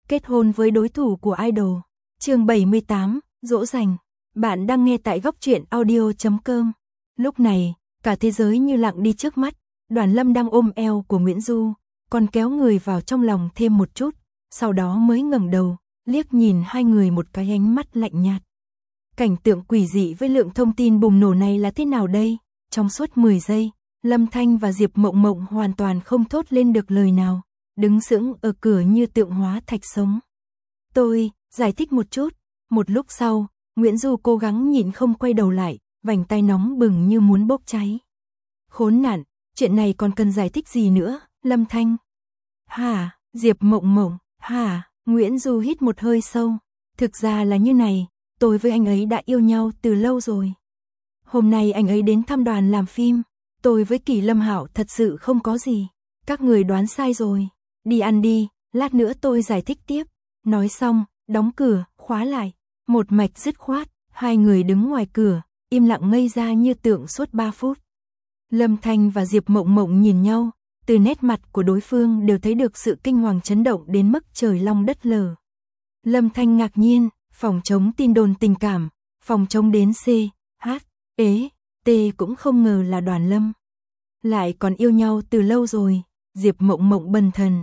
kết hôn với đối thủ của idol. Chương 78, dỗ dành. Bạn đang nghe tại góc truyện audio.com. Lúc này, cả thế giới như lặng đi trước mắt, Đoàn Lâm đang ôm eo của Nguyễn Du, còn kéo người vào trong lòng thêm một chút, sau đó mới ngẩng đầu, liếc nhìn hai người một cái ánh mắt lạnh nhạt. Cảnh tượng quỷ dị với lượng thông tin bùng nổ này là thế nào đây? Trong suốt 10 giây, Lâm Thanh và Diệp Mộng Mộng hoàn toàn không thốt lên được lời nào, đứng sững ở cửa như tượng hóa thạch sống. Tôi, giải thích một chút. Một lúc sau, Nguyễn Du cố gắng nhịn không quay đầu lại, vành tay nóng bừng như muốn bốc cháy. Khốn nạn, chuyện này còn cần giải thích gì nữa, Lâm Thanh? Hả, Diệp Mộng Mộng, hả, Nguyễn Du hít một hơi sâu. Thực ra là như này, tôi với anh ấy đã yêu nhau từ lâu rồi. Hôm nay anh ấy đến thăm đoàn làm phim, tôi với Kỳ Lâm Hạo thật sự không có gì. Các người đoán sai rồi, đi ăn đi, lát nữa tôi giải thích tiếp. Nói xong, đóng cửa, khóa lại, một mạch dứt khoát, hai người đứng ngoài cửa, im lặng ngây ra như tượng suốt 3 phút. Lâm Thanh và Diệp Mộng Mộng nhìn nhau, từ nét mặt của đối phương đều thấy được sự kinh hoàng chấn động đến mức trời long đất lở. Lâm Thanh ngạc nhiên, phòng chống tin đồn tình cảm, phòng chống đến C, H, E, T cũng không ngờ là Đoàn Lâm. Lại còn yêu nhau từ lâu rồi, Diệp Mộng Mộng bần thần.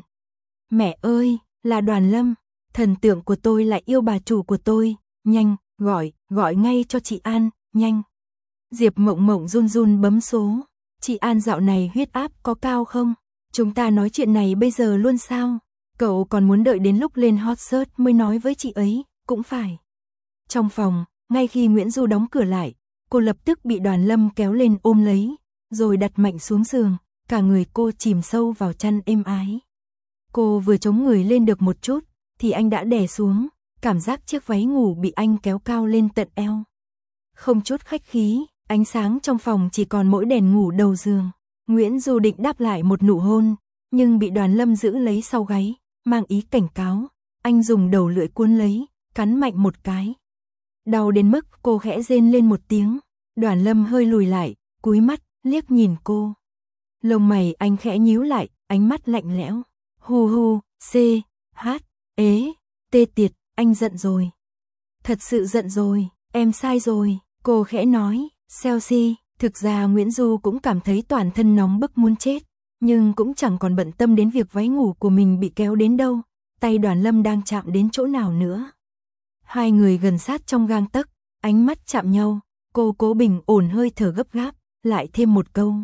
Mẹ ơi, là Đoàn Lâm, thần tượng của tôi lại yêu bà chủ của tôi, nhanh, gọi ngay cho chị An, nhanh. Diệp Mộng Mộng run run bấm số, chị An dạo này huyết áp có cao không? Chúng ta nói chuyện này bây giờ luôn sao? Cậu còn muốn đợi đến lúc lên hot search mới nói với chị ấy, cũng phải. Trong phòng, ngay khi Nguyễn Du đóng cửa lại, cô lập tức bị Đoàn Lâm kéo lên ôm lấy, rồi đặt mạnh xuống giường, cả người cô chìm sâu vào chăn êm ái. Cô vừa chống người lên được một chút, thì anh đã đè xuống, cảm giác chiếc váy ngủ bị anh kéo cao lên tận eo. Không chút khách khí, ánh sáng trong phòng chỉ còn mỗi đèn ngủ đầu giường. Nguyễn Du định đáp lại một nụ hôn, nhưng bị Đoàn Lâm giữ lấy sau gáy, mang ý cảnh cáo. Anh dùng đầu lưỡi cuốn lấy, cắn mạnh một cái. Đau đến mức cô khẽ rên lên một tiếng. Đoàn Lâm hơi lùi lại, cúi mắt, liếc nhìn cô. Lông mày anh khẽ nhíu lại, ánh mắt lạnh lẽo. Hu hu, C, H, E, T tiệt, anh giận rồi. Thật sự giận rồi, em sai rồi, cô khẽ nói. Chelsea, thực ra Nguyễn Du cũng cảm thấy toàn thân nóng bức muốn chết, nhưng cũng chẳng còn bận tâm đến việc váy ngủ của mình bị kéo đến đâu, tay Đoàn Lâm đang chạm đến chỗ nào nữa. Hai người gần sát trong gang tấc, ánh mắt chạm nhau, cô cố bình ổn hơi thở gấp gáp, lại thêm một câu.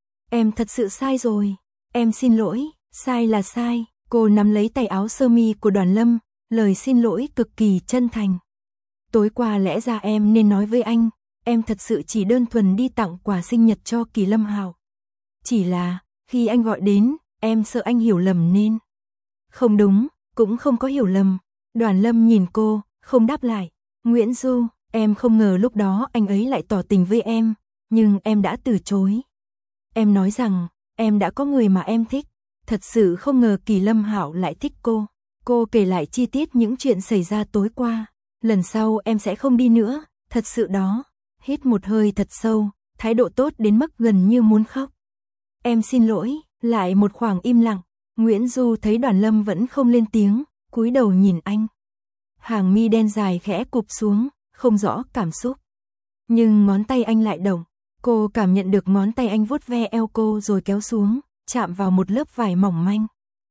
Em thật sự sai rồi, em xin lỗi, sai là sai, cô nắm lấy tay áo sơ mi của Đoàn Lâm, lời xin lỗi cực kỳ chân thành. Tối qua lẽ ra em nên nói với anh, em thật sự chỉ đơn thuần đi tặng quà sinh nhật cho Kỳ Lâm Hạo. Chỉ là, khi anh gọi đến, em sợ anh hiểu lầm nên. Không đúng, cũng không có hiểu lầm. Đoàn Lâm nhìn cô, không đáp lại. Nguyễn Du, em không ngờ lúc đó anh ấy lại tỏ tình với em, nhưng em đã từ chối. Em nói rằng, em đã có người mà em thích. Thật sự không ngờ Kỳ Lâm Hạo lại thích cô. Cô kể lại chi tiết những chuyện xảy ra tối qua. Lần sau em sẽ không đi nữa, thật sự đó. Hít một hơi thật sâu, thái độ tốt đến mức gần như muốn khóc. Em xin lỗi, lại một khoảng im lặng. Nguyễn Du thấy Đoàn Lâm vẫn không lên tiếng, cúi đầu nhìn anh. Hàng mi đen dài khẽ cụp xuống, không rõ cảm xúc. Nhưng ngón tay anh lại động, cô cảm nhận được ngón tay anh vuốt ve eo cô rồi kéo xuống, chạm vào một lớp vải mỏng manh.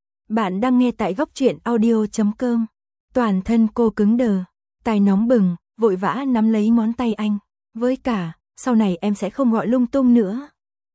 Bạn đang nghe tại góc truyện audio.com. Toàn thân cô cứng đờ, tay nóng bừng, vội vã nắm lấy ngón tay anh. Với cả, sau này em sẽ không gọi lung tung nữa.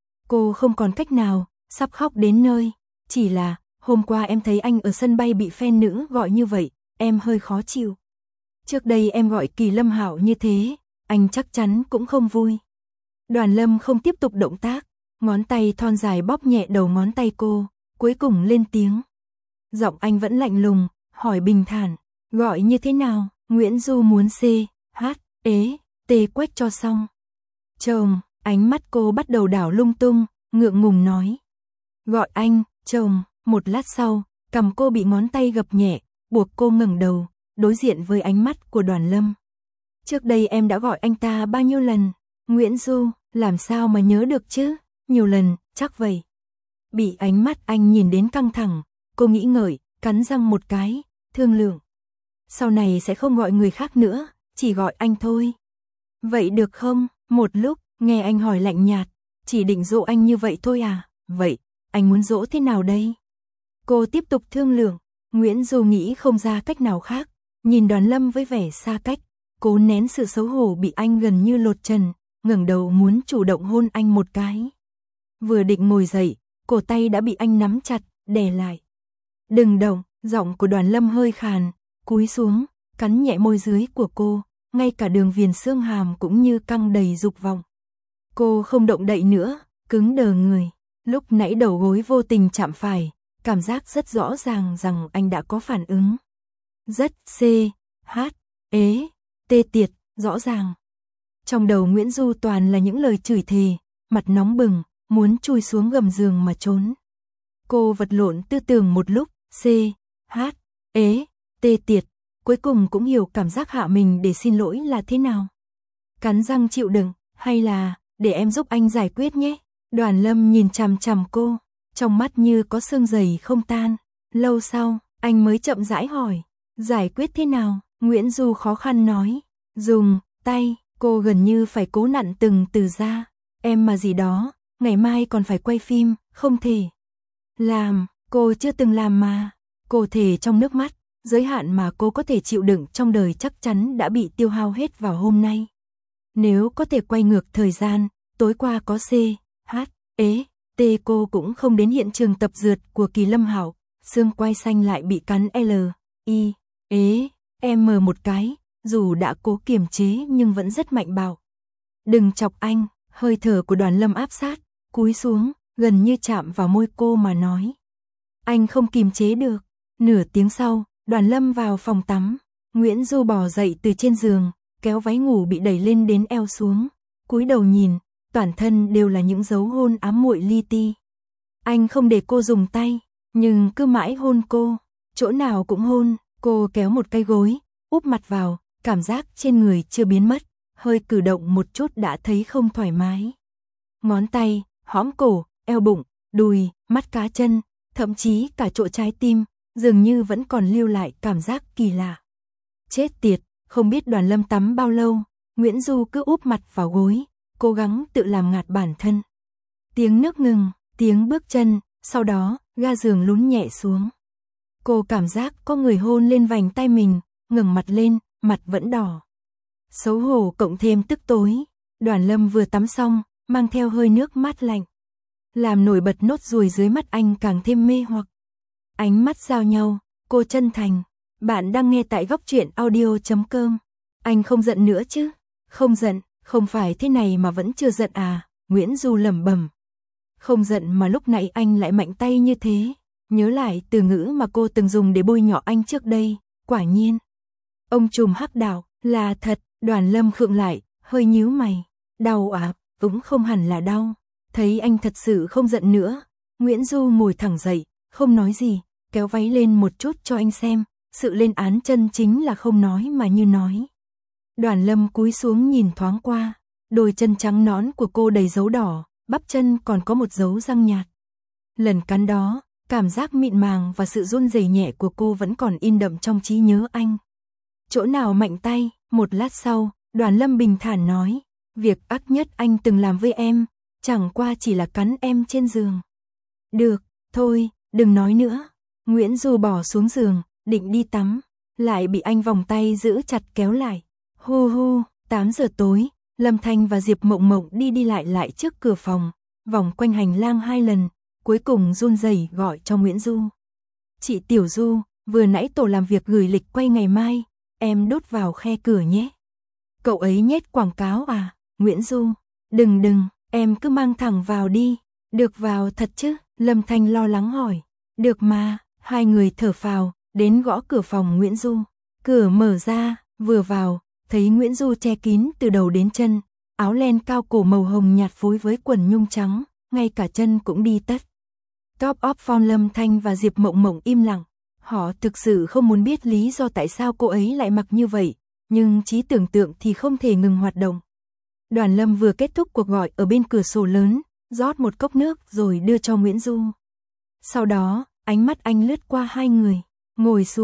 Cô không còn cách nào, sắp khóc đến nơi. Chỉ là, hôm qua em thấy anh ở sân bay bị fan nữ gọi như vậy, em hơi khó chịu. Trước đây em gọi Kỳ Lâm Hạo như thế, anh chắc chắn cũng không vui. Đoàn Lâm không tiếp tục động tác, ngón tay thon dài bóp nhẹ đầu ngón tay cô, cuối cùng lên tiếng. Giọng anh vẫn lạnh lùng, hỏi bình thản, gọi như thế nào? Nguyễn Du muốn C, H, E, T quách cho xong. Chồng, ánh mắt cô bắt đầu đảo lung tung, ngượng ngùng nói. Gọi anh, chồng. Một lát sau, cằm cô bị ngón tay gập nhẹ, buộc cô ngẩng đầu, đối diện với ánh mắt của Đoàn Lâm. Trước đây em đã gọi anh ta bao nhiêu lần? Nguyễn Du, làm sao mà nhớ được chứ? Nhiều lần, chắc vậy. Bị ánh mắt anh nhìn đến căng thẳng, cô nghĩ ngợi, cắn răng một cái, thương lượng. Sau này sẽ không gọi người khác nữa, chỉ gọi anh thôi. Vậy được không? Một lúc, nghe anh hỏi lạnh nhạt, chỉ định dỗ anh như vậy thôi à? Vậy, anh muốn dỗ thế nào đây? Cô tiếp tục thương lượng, Nguyễn Du nghĩ không ra cách nào khác, nhìn Đoàn Lâm với vẻ xa cách, cố nén sự xấu hổ bị anh gần như lột trần, ngẩng đầu muốn chủ động hôn anh một cái. Vừa định ngồi dậy, cổ tay đã bị anh nắm chặt, đè lại. Đừng động, giọng của Đoàn Lâm hơi khàn, cúi xuống, cắn nhẹ môi dưới của cô, ngay cả đường viền xương hàm cũng như căng đầy dục vọng. Cô không động đậy nữa, cứng đờ người, lúc nãy đầu gối vô tình chạm phải, cảm giác rất rõ ràng rằng anh đã có phản ứng. Rất tê tiệt, rõ ràng. Trong đầu Nguyễn Du toàn là những lời chửi thề, mặt nóng bừng, muốn chui xuống gầm giường mà trốn. Cô vật lộn tư tưởng một lúc, tê tiệt, cuối cùng cũng hiểu cảm giác hạ mình để xin lỗi là thế nào. Cắn răng chịu đựng, hay là, để em giúp anh giải quyết nhé. Đoàn Lâm nhìn chằm chằm cô, trong mắt như có sương dày không tan. Lâu sau, anh mới chậm rãi hỏi, giải quyết thế nào? Nguyễn Du khó khăn nói, dùng tay. Cô gần như phải cố nặn từng từ ra. Em mà gì đó, ngày mai còn phải quay phim, không thể. Làm, cô chưa từng làm mà. Cô thề trong nước mắt, giới hạn mà cô có thể chịu đựng trong đời chắc chắn đã bị tiêu hao hết vào hôm nay. Nếu có thể quay ngược thời gian, tối qua có cô cũng không đến hiện trường tập dượt của Kỳ Lâm Hạo, xương quai xanh lại bị cắn một cái. Dù đã cố kiềm chế nhưng vẫn rất mạnh bạo. Đừng chọc anh, hơi thở của Đoàn Lâm áp sát, cúi xuống, gần như chạm vào môi cô mà nói. Anh không kiềm chế được. Nửa tiếng sau, Đoàn Lâm vào phòng tắm. Nguyễn Du bò dậy từ trên giường, kéo váy ngủ bị đẩy lên đến eo xuống. Cúi đầu nhìn, toàn thân đều là những dấu hôn ám muội li ti. Anh không để cô dùng tay, nhưng cứ mãi hôn cô. Chỗ nào cũng hôn, cô kéo một cái gối, úp mặt vào. Cảm giác trên người chưa biến mất, hơi cử động một chút đã thấy không thoải mái. Ngón tay, hõm cổ, eo bụng, đùi, mắt cá chân, thậm chí cả chỗ trái tim, dường như vẫn còn lưu lại cảm giác kỳ lạ. Chết tiệt, không biết Đoàn Lâm tắm bao lâu, Nguyễn Du cứ úp mặt vào gối, cố gắng tự làm ngạt bản thân. Tiếng nước ngừng, tiếng bước chân, sau đó, ga giường lún nhẹ xuống. Cô cảm giác có người hôn lên vành tay mình, ngẩng mặt lên, mặt vẫn đỏ. Xấu hổ cộng thêm tức tối, Đoàn Lâm vừa tắm xong, mang theo hơi nước mát lạnh. Làm nổi bật nốt ruồi dưới mắt anh càng thêm mê hoặc. Ánh mắt giao nhau, cô chân thành. Bạn đang nghe tại Góc Truyện Audio.com. Anh không giận nữa chứ? Không giận, không phải thế này mà vẫn chưa giận à? Nguyễn Du lẩm bẩm. Không giận mà lúc nãy anh lại mạnh tay như thế. Nhớ lại từ ngữ mà cô từng dùng để bôi nhọ anh trước đây, quả nhiên. Ông trùm hắc đạo, là thật. Đoàn Lâm khựng lại, hơi nhíu mày. Đau à? Cũng không hẳn là đau. Thấy anh thật sự không giận nữa, Nguyễn Du ngồi thẳng dậy, không nói gì, kéo váy lên một chút cho anh xem. Sự lên án chân chính là không nói mà như nói. Đoàn Lâm cúi xuống nhìn thoáng qua, đôi chân trắng nõn của cô đầy dấu đỏ, bắp chân còn có một dấu răng nhạt. Lần cắn đó, cảm giác mịn màng và sự run rẩy nhẹ của cô vẫn còn in đậm trong trí nhớ anh. Chỗ nào mạnh tay? Một lát sau, Đoàn Lâm bình thản nói, việc ác nhất anh từng làm với em, chẳng qua chỉ là cắn em trên giường. Được, thôi, đừng nói nữa. Nguyễn Du bỏ xuống giường, định đi tắm, lại bị anh vòng tay giữ chặt kéo lại. Hu hu, 8 giờ tối, Lâm Thanh và Diệp Mộng Mộng đi lại trước cửa phòng, vòng quanh hành lang 2 lần, cuối cùng run rẩy gọi cho Nguyễn Du. Chị Tiểu Du, vừa nãy tổ làm việc gửi lịch quay ngày mai, em đốt vào khe cửa nhé. Cậu ấy nhét quảng cáo à? Nguyễn Du, đừng, em cứ mang thẳng vào đi. Được vào thật chứ? Lâm Thanh lo lắng hỏi. Được mà, hai người thở phào, đến gõ cửa phòng Nguyễn Du. Cửa mở ra, vừa vào, thấy Nguyễn Du che kín từ đầu đến chân, áo len cao cổ màu hồng nhạt phối với quần nhung trắng, ngay cả chân cũng đi tất. Top of Form. Lâm Thanh và Diệp Mộng Mộng im lặng. Họ thực sự không muốn biết lý do tại sao cô ấy lại mặc như vậy, nhưng trí tưởng tượng thì không thể ngừng hoạt động. Đoàn Lâm vừa kết thúc cuộc gọi ở bên cửa sổ lớn, rót một cốc nước rồi đưa cho Nguyễn Du. Sau đó, ánh mắt anh lướt qua hai người, ngồi xuống,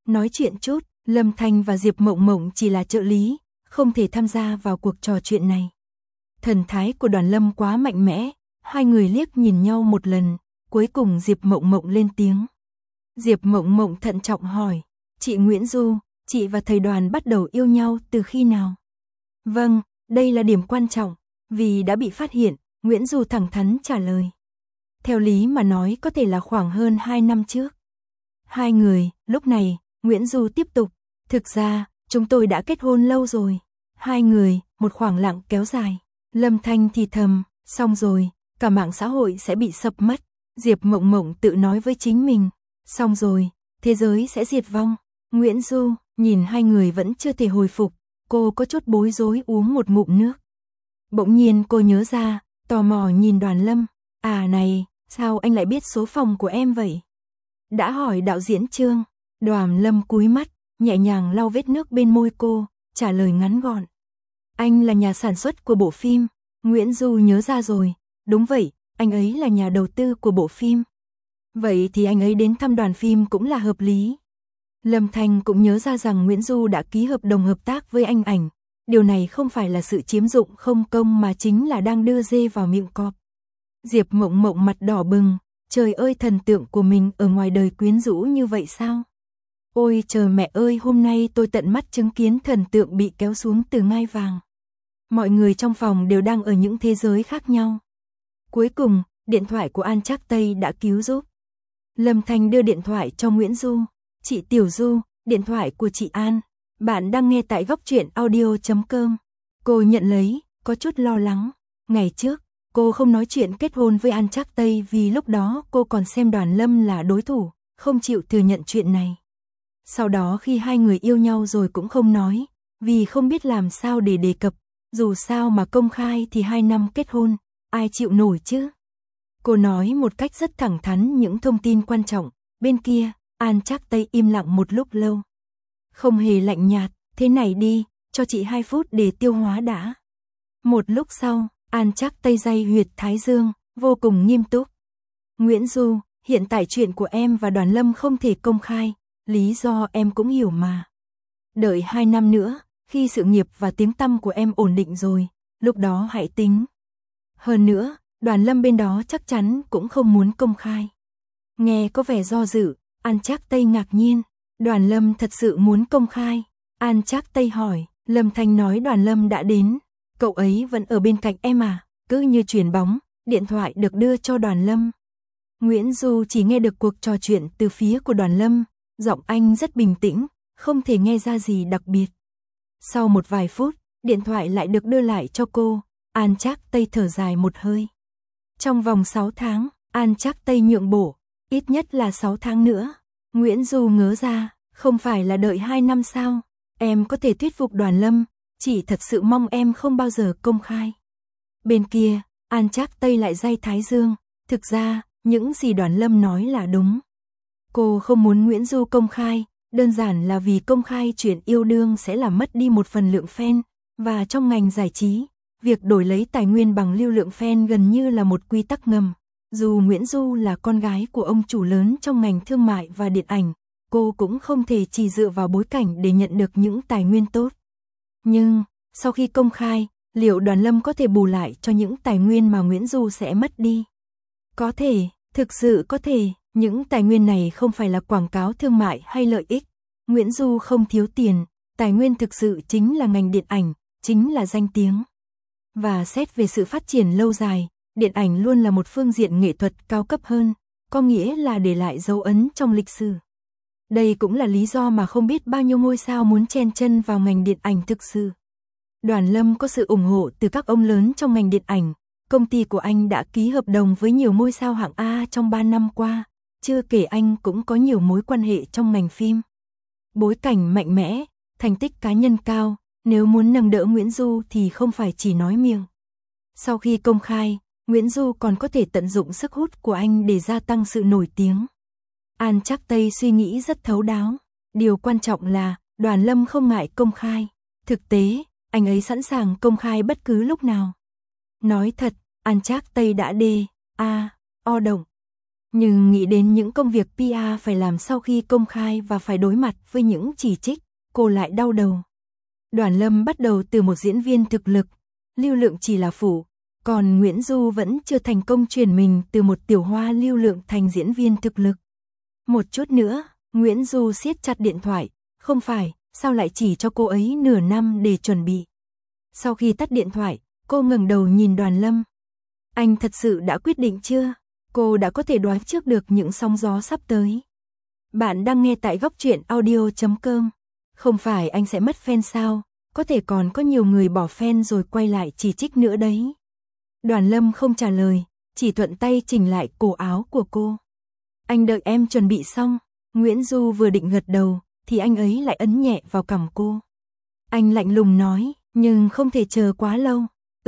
Nói chuyện chút, Lâm Thanh và Diệp Mộng Mộng chỉ là trợ lý, không thể tham gia vào cuộc trò chuyện này. Thần thái của Đoàn Lâm quá mạnh mẽ, hai người liếc nhìn nhau một lần, cuối cùng Diệp Mộng Mộng lên tiếng. Diệp Mộng Mộng thận trọng hỏi, chị Nguyễn Du, chị và thầy Đoàn bắt đầu yêu nhau từ khi nào? Vâng, đây là điểm quan trọng, vì đã bị phát hiện, Nguyễn Du thẳng thắn trả lời. Theo lý mà nói có thể là khoảng hơn 2 năm trước. Hai người, lúc này, Nguyễn Du tiếp tục, thực ra, chúng tôi đã kết hôn lâu rồi. Hai người, một khoảng lặng kéo dài. Lâm Thanh thì thầm, xong rồi, cả mạng xã hội sẽ bị sập mất. Diệp Mộng Mộng tự nói với chính mình, xong rồi, thế giới sẽ diệt vong. Nguyễn Du, nhìn hai người vẫn chưa thể hồi phục, cô có chút bối rối uống một ngụm nước. Bỗng nhiên cô nhớ ra, tò mò nhìn Đoàn Lâm, à này, sao anh lại biết số phòng của em vậy? Đã hỏi đạo diễn Trương. Đoàn Lâm cúi mắt, nhẹ nhàng lau vết nước bên môi cô, trả lời ngắn gọn. Anh là nhà sản xuất của bộ phim. Nguyễn Du nhớ ra rồi, đúng vậy, anh ấy là nhà đầu tư của bộ phim. Vậy thì anh ấy đến thăm đoàn phim cũng là hợp lý. Lâm Thanh cũng nhớ ra rằng Nguyễn Du đã ký hợp đồng hợp tác với anh ảnh. Điều này không phải là sự chiếm dụng không công mà chính là đang đưa dê vào miệng cọp. Diệp Mộng Mộng mặt đỏ bừng, trời ơi, thần tượng của mình ở ngoài đời quyến rũ như vậy sao? Ôi trời mẹ ơi, hôm nay tôi tận mắt chứng kiến thần tượng bị kéo xuống từ ngai vàng. Mọi người trong phòng đều đang ở những thế giới khác nhau. Cuối cùng, điện thoại của An Trác Tây đã cứu giúp. Lâm Thanh đưa điện thoại cho Nguyễn Du. Chị Tiểu Du, điện thoại của chị An. Bạn đang nghe tại Góc Truyện Audio.com. Cô nhận lấy, có chút lo lắng. Ngày trước, cô không nói chuyện kết hôn với An Trác Tây vì lúc đó cô còn xem Đoàn Lâm là đối thủ, không chịu thừa nhận chuyện này. Sau đó khi hai người yêu nhau rồi cũng không nói, vì không biết làm sao để đề cập, dù sao mà công khai thì 2 năm kết hôn, ai chịu nổi chứ? Cô nói một cách rất thẳng thắn những thông tin quan trọng, bên kia, An Trác Tây im lặng một lúc lâu. Không hề lạnh nhạt, thế này đi, cho chị 2 phút để tiêu hóa đã. Một lúc sau, An Trác Tây day huyệt thái dương, vô cùng nghiêm túc. Nguyễn Du, hiện tại chuyện của em và Đoàn Lâm không thể công khai, lý do em cũng hiểu mà. Đợi 2 năm nữa, khi sự nghiệp và tiếng tăm của em ổn định rồi, lúc đó hãy tính. Hơn nữa, Đoàn Lâm bên đó chắc chắn cũng không muốn công khai. Nghe có vẻ do dự, An Trác Tây ngạc nhiên. Đoàn Lâm thật sự muốn công khai. An Trác Tây hỏi, Lâm Thanh nói Đoàn Lâm đã đến. Cậu ấy vẫn ở bên cạnh em à? Cứ như chuyền bóng, điện thoại được đưa cho Đoàn Lâm. Nguyễn Du chỉ nghe được cuộc trò chuyện từ phía của Đoàn Lâm, giọng anh rất bình tĩnh, không thể nghe ra gì đặc biệt. Sau một vài phút, điện thoại lại được đưa lại cho cô, An Trác Tây thở dài một hơi. Trong vòng 6 tháng, An Trác Tây nhượng bộ, ít nhất là 6 tháng nữa. Nguyễn Du ngớ ra, không phải là đợi 2 năm sao? Em có thể thuyết phục Đoàn Lâm, chỉ thật sự mong em không bao giờ công khai. Bên kia, An Trác Tây lại day thái dương, thực ra, những gì Đoàn Lâm nói là đúng. Cô không muốn Nguyễn Du công khai, đơn giản là vì công khai chuyện yêu đương sẽ làm mất đi một phần lượng fan, và trong ngành giải trí, việc đổi lấy tài nguyên bằng lưu lượng fan gần như là một quy tắc ngầm. Dù Nguyễn Du là con gái của ông chủ lớn trong ngành thương mại và điện ảnh, cô cũng không thể chỉ dựa vào bối cảnh để nhận được những tài nguyên tốt. Nhưng, sau khi công khai, liệu Đoàn Lâm có thể bù lại cho những tài nguyên mà Nguyễn Du sẽ mất đi? Có thể, thực sự có thể, những tài nguyên này không phải là quảng cáo thương mại hay lợi ích. Nguyễn Du không thiếu tiền, tài nguyên thực sự chính là ngành điện ảnh, chính là danh tiếng. Và xét về sự phát triển lâu dài, điện ảnh luôn là một phương diện nghệ thuật cao cấp hơn, có nghĩa là để lại dấu ấn trong lịch sử. Đây cũng là lý do mà không biết bao nhiêu ngôi sao muốn chen chân vào ngành điện ảnh thực sự. Đoàn Lâm có sự ủng hộ từ các ông lớn trong ngành điện ảnh, công ty của anh đã ký hợp đồng với nhiều ngôi sao hạng A trong 3 năm qua, chưa kể anh cũng có nhiều mối quan hệ trong ngành phim. Bối cảnh mạnh mẽ, thành tích cá nhân cao, nếu muốn nâng đỡ Nguyễn Du thì không phải chỉ nói miệng. Sau khi công khai, Nguyễn Du còn có thể tận dụng sức hút của anh để gia tăng sự nổi tiếng. An Trác Tây suy nghĩ rất thấu đáo. Điều quan trọng là, Đoàn Lâm không ngại công khai. Thực tế, anh ấy sẵn sàng công khai bất cứ lúc nào. Nói thật, An Trác Tây đã o động. Nhưng nghĩ đến những công việc PR phải làm sau khi công khai và phải đối mặt với những chỉ trích, cô lại đau đầu. Đoàn Lâm bắt đầu từ một diễn viên thực lực, lưu lượng chỉ là phụ, còn Nguyễn Du vẫn chưa thành công chuyển mình từ một tiểu hoa lưu lượng thành diễn viên thực lực. Một chút nữa, Nguyễn Du siết chặt điện thoại, không phải, sao lại chỉ cho cô ấy nửa năm để chuẩn bị. Sau khi tắt điện thoại, cô ngẩng đầu nhìn Đoàn Lâm. Anh thật sự đã quyết định chưa? Cô đã có thể đoán trước được những sóng gió sắp tới. Bạn đang nghe tại góc truyện audio.com. Không phải anh sẽ mất fan sao? Có thể còn có nhiều người bỏ fan rồi quay lại chỉ trích nữa đấy. Đoàn Lâm không trả lời, chỉ thuận tay chỉnh lại cổ áo của cô. Anh đợi em chuẩn bị xong. Nguyễn Du vừa định gật đầu, thì anh ấy lại ấn nhẹ vào cằm cô. Anh lạnh lùng nói, nhưng không thể chờ quá lâu.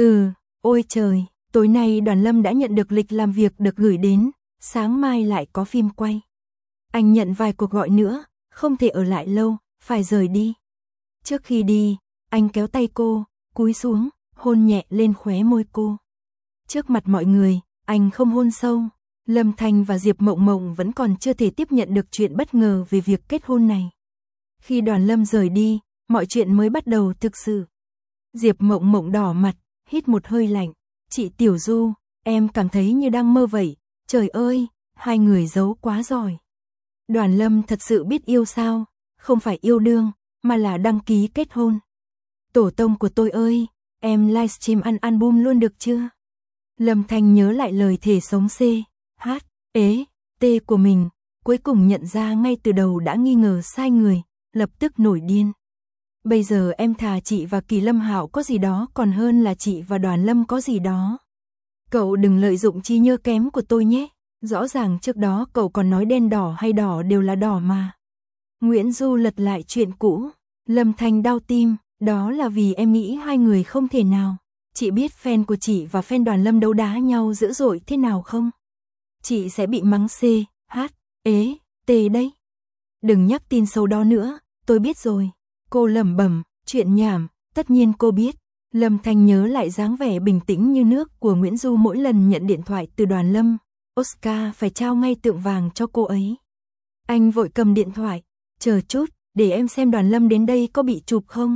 Ôi trời, tối nay Đoàn Lâm đã nhận được lịch làm việc được gửi đến, sáng mai lại có phim quay. Anh nhận vài cuộc gọi nữa, không thể ở lại lâu, phải rời đi. Trước khi đi, anh kéo tay cô, cúi xuống, hôn nhẹ lên khóe môi cô. Trước mặt mọi người, anh không hôn sâu. Lâm Thanh và Diệp Mộng Mộng vẫn còn chưa thể tiếp nhận được chuyện bất ngờ về việc kết hôn này. Khi Đoàn Lâm rời đi, mọi chuyện mới bắt đầu thực sự. Diệp Mộng Mộng đỏ mặt, hít một hơi lạnh. Chị Tiểu Du, em cảm thấy như đang mơ vậy. Trời ơi, hai người giấu quá giỏi. Đoàn Lâm thật sự biết yêu sao? Không phải yêu đương, mà là đăng ký kết hôn. Tổ tông của tôi ơi, em livestream ăn album luôn được chưa? Lâm Thanh nhớ lại lời thề sống C, H, ế, T của mình, cuối cùng nhận ra ngay từ đầu đã nghi ngờ sai người, lập tức nổi điên. Bây giờ em thà chị và Kỳ Lâm Hạo có gì đó còn hơn là chị và Đoàn Lâm có gì đó. Cậu đừng lợi dụng trí nhớ kém của tôi nhé, rõ ràng trước đó cậu còn nói đen đỏ hay đỏ đều là đỏ mà. Nguyễn Du lật lại chuyện cũ, Lâm Thanh đau tim, đó là vì em nghĩ hai người không thể nào. Chị biết fan của chị và fan Đoàn Lâm đấu đá nhau dữ dội thế nào không? Chị sẽ bị mắng C, H, ế, T đấy. Đừng nhắc tin xấu đó nữa, tôi biết rồi. Cô lẩm bẩm, chuyện nhảm, tất nhiên cô biết. Lâm Thanh nhớ lại dáng vẻ bình tĩnh như nước của Nguyễn Du mỗi lần nhận điện thoại từ Đoàn Lâm. Oscar phải trao ngay tượng vàng cho cô ấy. Anh vội cầm điện thoại, chờ chút, để em xem Đoàn Lâm đến đây có bị chụp không.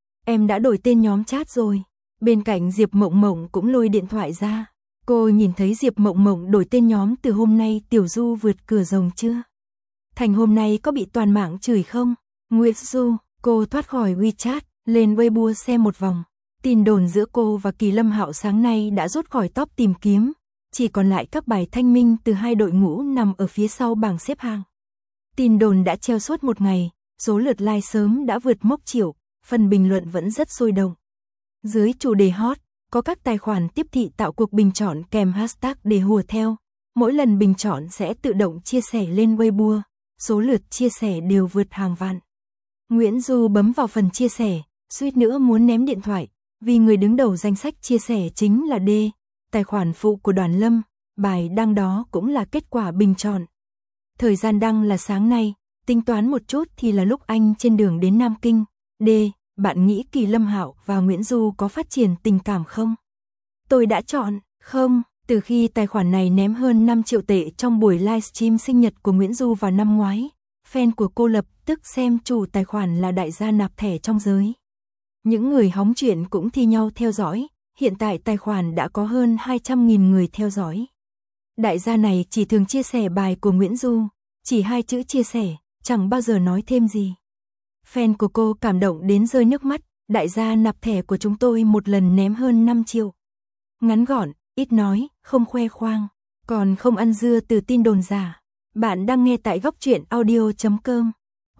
Em đã đổi tên nhóm chat rồi. Bên cạnh Diệp Mộng Mộng cũng lôi điện thoại ra. Cô nhìn thấy Diệp Mộng Mộng đổi tên nhóm từ hôm nay Tiểu Du vượt cửa rồng chưa? Thành hôm nay có bị toàn mạng chửi không? Nguyệt Du, cô thoát khỏi WeChat, lên Weibo xem một vòng. Tin đồn giữa cô và Kỳ Lâm Hạo sáng nay đã rút khỏi top tìm kiếm. Chỉ còn lại các bài thanh minh từ hai đội ngũ nằm ở phía sau bảng xếp hạng. Tin đồn đã treo suốt một ngày, số lượt like sớm đã vượt mốc triệu, phần bình luận vẫn rất sôi động. Dưới chủ đề hot, có các tài khoản tiếp thị tạo cuộc bình chọn kèm hashtag để hùa theo. Mỗi lần bình chọn sẽ tự động chia sẻ lên Weibo, số lượt chia sẻ đều vượt hàng vạn. Nguyễn Du bấm vào phần chia sẻ, suýt nữa muốn ném điện thoại, vì người đứng đầu danh sách chia sẻ chính là D, tài khoản phụ của Đoàn Lâm, bài đăng đó cũng là kết quả bình chọn. Thời gian đăng là sáng nay, tính toán một chút thì là lúc anh trên đường đến Nam Kinh. D, bạn nghĩ Kỳ Lâm Hạo và Nguyễn Du có phát triển tình cảm không? Tôi đã chọn, không, từ khi tài khoản này ném hơn 5 triệu tệ trong buổi livestream sinh nhật của Nguyễn Du vào năm ngoái, fan của cô lập tức xem chủ tài khoản là đại gia nạp thẻ trong giới. Những người hóng chuyện cũng thi nhau theo dõi, hiện tại tài khoản đã có hơn 200.000 người theo dõi. Đại gia này chỉ thường chia sẻ bài của Nguyễn Du, chỉ 2 chữ chia sẻ, chẳng bao giờ nói thêm gì. Fan của cô cảm động đến rơi nước mắt, đại gia nạp thẻ của chúng tôi một lần ném hơn 5 triệu. Ngắn gọn, ít nói, không khoe khoang, còn không ăn dưa từ tin đồn giả. Bạn đang nghe tại góc truyện audio.com.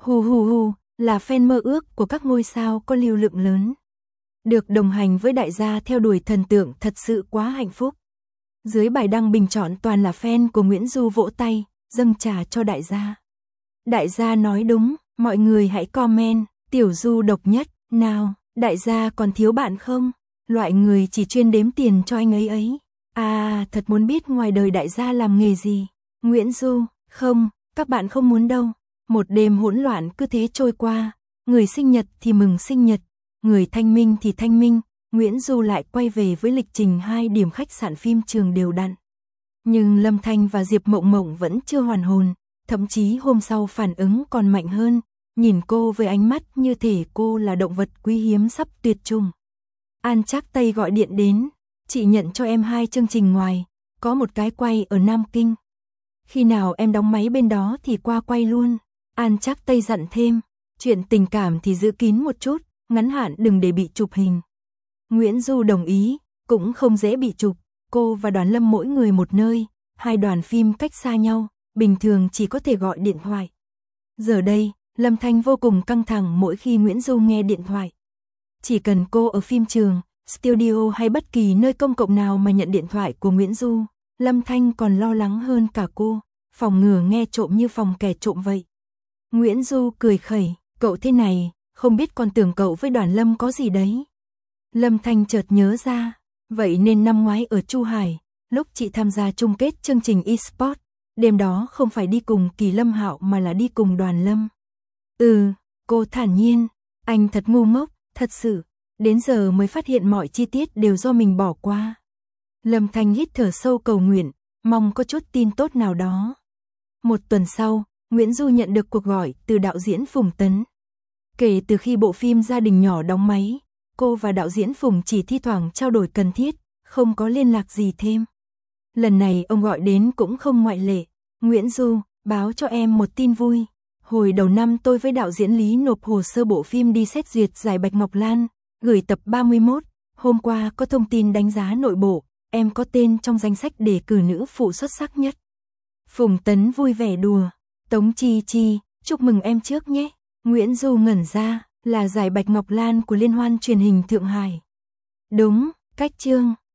Hu, là fan mơ ước của các ngôi sao có lưu lượng lớn. Được đồng hành với đại gia theo đuổi thần tượng thật sự quá hạnh phúc. Dưới bài đăng bình chọn toàn là fan của Nguyễn Du vỗ tay, dâng trà cho đại gia. Đại gia nói đúng, mọi người hãy comment, Tiểu Du độc nhất, nào, đại gia còn thiếu bạn không? Loại người chỉ chuyên đếm tiền cho anh ấy ấy. À, thật muốn biết ngoài đời đại gia làm nghề gì. Nguyễn Du, không, các bạn không muốn đâu. Một đêm hỗn loạn cứ thế trôi qua, người sinh nhật thì mừng sinh nhật, người thanh minh thì thanh minh, Nguyễn Du lại quay về với lịch trình 2 điểm khách sạn phim trường đều đặn. Nhưng Lâm Thanh và Diệp Mộng Mộng vẫn chưa hoàn hồn, thậm chí hôm sau phản ứng còn mạnh hơn, nhìn cô với ánh mắt như thể cô là động vật quý hiếm sắp tuyệt chủng. An Trác Tây gọi điện đến, chị nhận cho em 2 chương trình ngoài, có một cái quay ở Nam Kinh. Khi nào em đóng máy bên đó thì qua quay luôn. An Trác Tây dặn thêm, chuyện tình cảm thì giữ kín một chút, ngắn hạn đừng để bị chụp hình. Nguyễn Du đồng ý, cũng không dễ bị chụp, cô và Đoàn Lâm mỗi người một nơi, 2 đoàn phim cách xa nhau, bình thường chỉ có thể gọi điện thoại. Giờ đây, Lâm Thanh vô cùng căng thẳng mỗi khi Nguyễn Du nghe điện thoại. Chỉ cần cô ở phim trường, studio hay bất kỳ nơi công cộng nào mà nhận điện thoại của Nguyễn Du, Lâm Thanh còn lo lắng hơn cả cô, phòng ngừa nghe trộm như phòng kẻ trộm vậy. Nguyễn Du cười khẩy, cậu thế này, không biết còn tưởng cậu với Đoàn Lâm có gì đấy. Lâm Thanh chợt nhớ ra, vậy nên năm ngoái ở Chu Hải, lúc chị tham gia chung kết chương trình eSport, đêm đó không phải đi cùng Kỳ Lâm Hạo mà là đi cùng Đoàn Lâm. Cô thản nhiên, anh thật ngu ngốc, thật sự, đến giờ mới phát hiện mọi chi tiết đều do mình bỏ qua. Lâm Thanh hít thở sâu cầu nguyện, mong có chút tin tốt nào đó. Một tuần sau, Nguyễn Du nhận được cuộc gọi từ đạo diễn Phùng Tấn. Kể từ khi bộ phim Gia đình nhỏ đóng máy, cô và đạo diễn Phùng chỉ thi thoảng trao đổi cần thiết, không có liên lạc gì thêm. Lần này ông gọi đến cũng không ngoại lệ. Nguyễn Du, báo cho em một tin vui. Hồi đầu năm tôi với đạo diễn Lý nộp hồ sơ bộ phim đi xét duyệt giải Bạch Ngọc Lan, gửi tập 31. Hôm qua có thông tin đánh giá nội bộ, em có tên trong danh sách đề cử nữ phụ xuất sắc nhất. Phùng Tấn vui vẻ đùa. Tống Chi Chi, chúc mừng em trước nhé. Nguyễn Du ngẩn ra, là giải Bạch Ngọc Lan của Liên hoan truyền hình Thượng Hải. Đúng, cách chương.